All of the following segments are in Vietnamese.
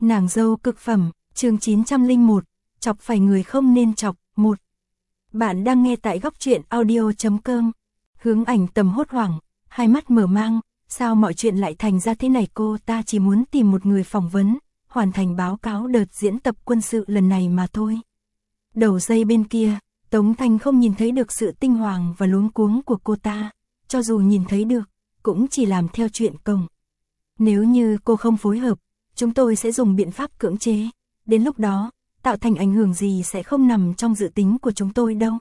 Nàng dâu cực phẩm, chương 901, chọc phải người không nên chọc, 1. Bạn đang nghe tại góc truyện audio.com. Hướng Ảnh Tầm hốt hoảng, hai mắt mở mang, sao mọi chuyện lại thành ra thế này, cô ta chỉ muốn tìm một người phỏng vấn, hoàn thành báo cáo đợt diễn tập quân sự lần này mà thôi. Đầu dây bên kia, Tống Thanh không nhìn thấy được sự tinh hoàng và luống cuống của cô ta, cho dù nhìn thấy được, cũng chỉ làm theo chuyện công. Nếu như cô không phối hợp, chúng tôi sẽ dùng biện pháp cưỡng chế, đến lúc đó, tạo thành ảnh hưởng gì sẽ không nằm trong dự tính của chúng tôi đâu.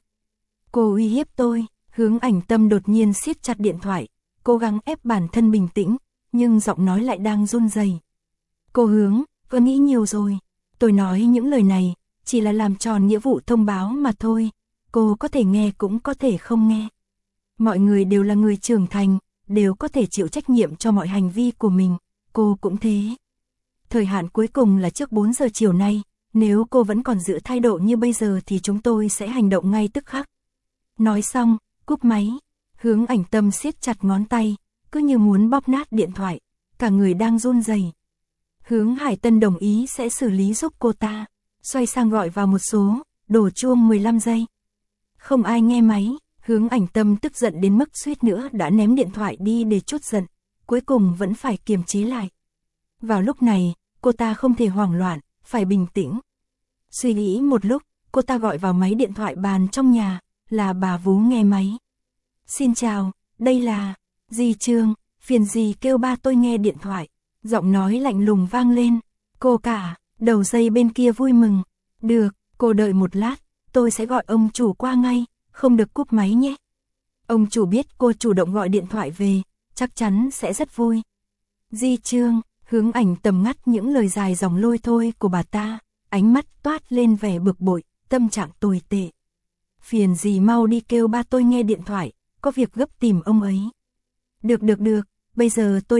Cô uy hiếp tôi. Hướng Ảnh Tâm đột nhiên siết chặt điện thoại, cố gắng ép bản thân bình tĩnh, nhưng giọng nói lại đang run rẩy. Cô Hướng, cô nghĩ nhiều rồi, tôi nói những lời này, chỉ là làm tròn nghĩa vụ thông báo mà thôi, cô có thể nghe cũng có thể không nghe. Mọi người đều là người trưởng thành, đều có thể chịu trách nhiệm cho mọi hành vi của mình, cô cũng thế. Thời hạn cuối cùng là trước 4 giờ chiều nay, nếu cô vẫn còn giữ thái độ như bây giờ thì chúng tôi sẽ hành động ngay tức khắc. Nói xong, cúp máy, Hướng Ảnh Tâm siết chặt ngón tay, cứ như muốn bóp nát điện thoại, cả người đang run rẩy. Hướng Hải Tân đồng ý sẽ xử lý giúp cô ta, xoay sang gọi vào một số, đổ chuông 15 giây. Không ai nghe máy, Hướng Ảnh Tâm tức giận đến mức suýt nữa đã ném điện thoại đi để trút giận, cuối cùng vẫn phải kiềm chế lại. Vào lúc này, cô ta không thể hoảng loạn, phải bình tĩnh. Suy nghĩ một lúc, cô ta gọi vào máy điện thoại bàn trong nhà, là bà Vú nghe máy. Xin chào, đây là dì Trương, phiền dì kêu ba tôi nghe điện thoại. Giọng nói lạnh lùng vang lên. Cô cả, đầu dây bên kia vui mừng. Được, cô đợi một lát, tôi sẽ gọi ông chủ qua ngay, không được cúp máy nhé. Ông chủ biết cô chủ động gọi điện thoại về, chắc chắn sẽ rất vui. Dì Trương, Hướng Ảnh Tầm ngắt những lời dài dòng lôi thôi của bà ta, ánh mắt toát lên vẻ bực bội, tâm trạng tồi tệ. Phiền dì mau đi kêu ba tôi nghe điện thoại, có việc gấp tìm ông ấy. Được, bây giờ tôi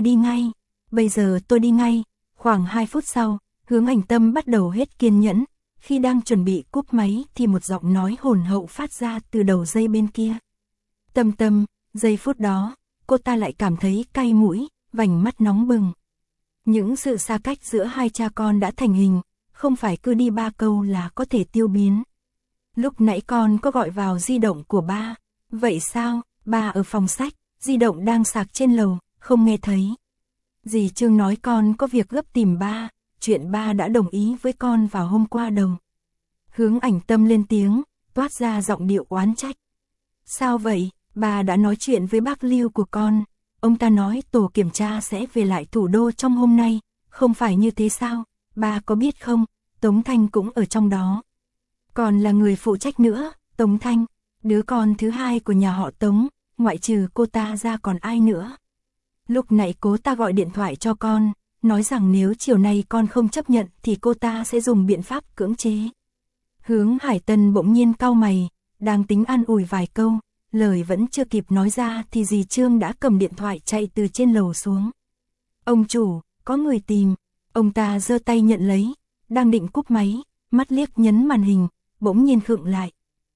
đi ngay. Khoảng 2 phút sau, Hướng Ảnh Tâm bắt đầu hết kiên nhẫn, khi đang chuẩn bị cúp máy thì một giọng nói hồn hậu phát ra từ đầu dây bên kia. Tâm, giây phút đó, cô ta lại cảm thấy cay mũi, vành mắt nóng bừng. Những sự xa cách giữa hai cha con đã thành hình, không phải cứ đi 3 câu là có thể tiêu biến. Lúc nãy con có gọi vào di động của ba. Vậy sao, ba ở phòng sách, di động đang sạc trên lầu, không nghe thấy. Dì Trương nói con có việc gấp tìm ba, chuyện ba đã đồng ý với con vào hôm qua đầu. Hướng Ảnh Tâm lên tiếng, toát ra giọng điệu oán trách. Sao vậy, ba đã nói chuyện với bác Lưu của con, ông ta nói tổ kiểm tra sẽ về lại thủ đô trong hôm nay, không phải như thế sao, ba có biết không, Tống Thanh cũng ở trong đó. Còn là người phụ trách nữa, Tống Thanh, đứa con thứ hai của nhà họ Tống, ngoại trừ cô ta ra còn ai nữa. Lúc nãy cô ta gọi điện thoại cho con, nói rằng nếu chiều nay con không chấp nhận thì cô ta sẽ dùng biện pháp cưỡng chế. Hướng Hải Tân bỗng nhiên cau mày, đang tính an ủi vài câu, lời vẫn chưa kịp nói ra thì dì Trương đã cầm điện thoại chạy từ trên lầu xuống. Ông chủ, có người tìm, ông ta giơ tay nhận lấy, đang định cúp máy, mắt liếc nhấn màn hình, bỗng nhiên khựng lại.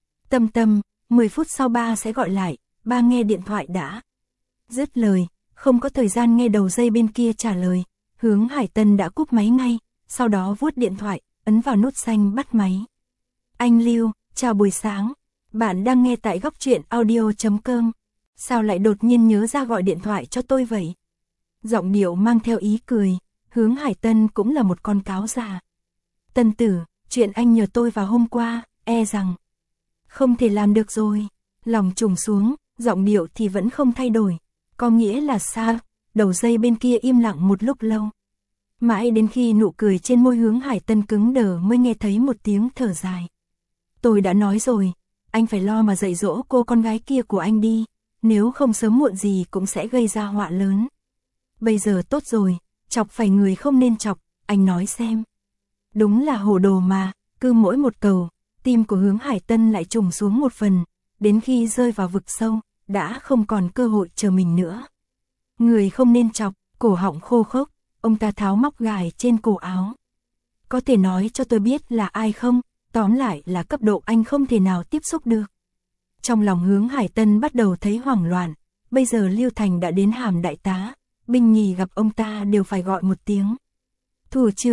Tâm, 10 phút sau ba sẽ gọi lại, ba nghe điện thoại đã. Dứt lời, không có thời gian nghe đầu dây bên kia trả lời, Hướng Hải Tân đã cúp máy ngay, sau đó vuốt điện thoại, ấn vào nút xanh bắt máy. Anh Lưu, chào buổi sáng, bạn đang nghe tại góc truyện audio.com, sao lại đột nhiên nhớ ra gọi điện thoại cho tôi vậy? Giọng điệu mang theo ý cười, Hướng Hải Tân cũng là một con cáo già. Tân tử, chuyện anh nhờ tôi vào hôm qua, e rằng không thể làm được rồi. Lòng trùng xuống, giọng điệu thì vẫn không thay đổi. Có nghĩa là sao? Đầu dây bên kia im lặng một lúc lâu. Mãi đến khi nụ cười trên môi Hướng Hải Tân cứng đờ mới nghe thấy một tiếng thở dài. Tôi đã nói rồi, anh phải lo mà dạy dỗ cô con gái kia của anh đi, nếu không sớm muộn gì cũng sẽ gây ra họa lớn. Bây giờ tốt rồi, chọc phải người không nên chọc, anh nói xem. Đúng là hồ đồ mà, cứ mỗi một cầu, tim của Hướng Hải Tân lại trùng xuống một phần, đến khi rơi vào vực sâu, đã không còn cơ hội chờ mình nữa. Người không nên chọc, cổ họng khô khốc, ông ta tháo móc gài trên cổ áo. Có thể nói cho tôi biết là ai không, tóm lại là cấp độ anh không thể nào tiếp xúc được. Trong lòng Hướng Hải Tân bắt đầu thấy hoảng loạn, bây giờ Lưu Thành đã đến hàm đại tá, binh nhì gặp ông ta đều phải gọi một tiếng. Thủ trưởng,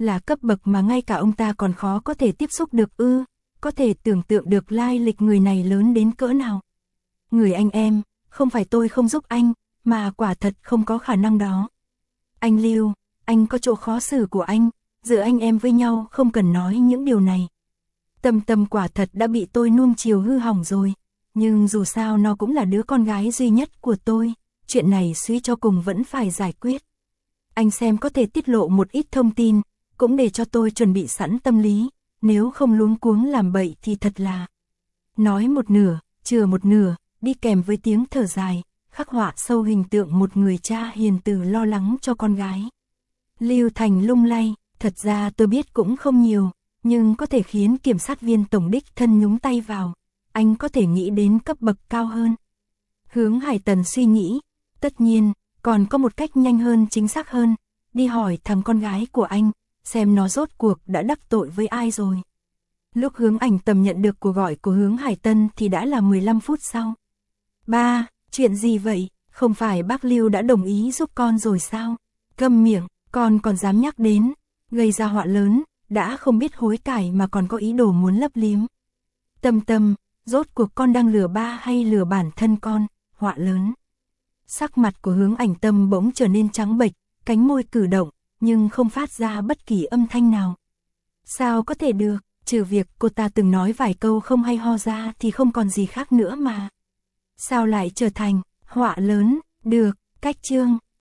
Là cấp bậc mà ngay cả ông ta còn khó có thể tiếp xúc được ư, có thể tưởng tượng được lai lịch người này lớn đến cỡ nào. Người anh em, không phải tôi không giúp anh, mà quả thật không có khả năng đó. Anh Lưu, anh có chỗ khó xử của anh, giữa anh em với nhau không cần nói những điều này. Tâm Tâm quả thật đã bị tôi nuông chiều hư hỏng rồi, nhưng dù sao nó cũng là đứa con gái duy nhất của tôi, chuyện này suy cho cùng vẫn phải giải quyết. Anh xem có thể tiết lộ một ít thông tin, cũng để cho tôi chuẩn bị sẵn tâm lý, nếu không luống cuống làm bậy thì thật là. Nói một nửa, chừa một nửa, đi kèm với tiếng thở dài, khắc họa sâu hình tượng một người cha hiền từ lo lắng cho con gái. Lưu Thành lung lay, thật ra tôi biết cũng không nhiều, nhưng có thể khiến kiểm sát viên tổng đích thân nhúng tay vào, anh có thể nghĩ đến cấp bậc cao hơn. Hướng Hải Tần suy nghĩ, tất nhiên, còn có một cách nhanh hơn chính xác hơn, đi hỏi thằng con gái của anh, xem nó rốt cuộc đã đắc tội với ai rồi. Lúc Hướng Ảnh Tầm nhận được cuộc gọi của Hướng Hải Tân thì đã là 15 phút sau. Ba, chuyện gì vậy, không phải bác Lưu đã đồng ý giúp con rồi sao? Câm miệng, con còn dám nhắc đến, gây ra họa lớn, đã không biết hối cải mà còn có ý đồ muốn lấp liếm. Tâm Tâm, rốt cuộc con đang lừa ba hay lừa bản thân con, họa lớn. Sắc mặt của Hướng Ảnh Tâm bỗng trở nên trắng bệch, cánh môi cử động, nhưng không phát ra bất kỳ âm thanh nào. Sao có thể được, trừ việc cô ta từng nói vài câu không hay ho ra thì không còn gì khác nữa mà. Sao lại trở thành họa lớn, được, cách chương.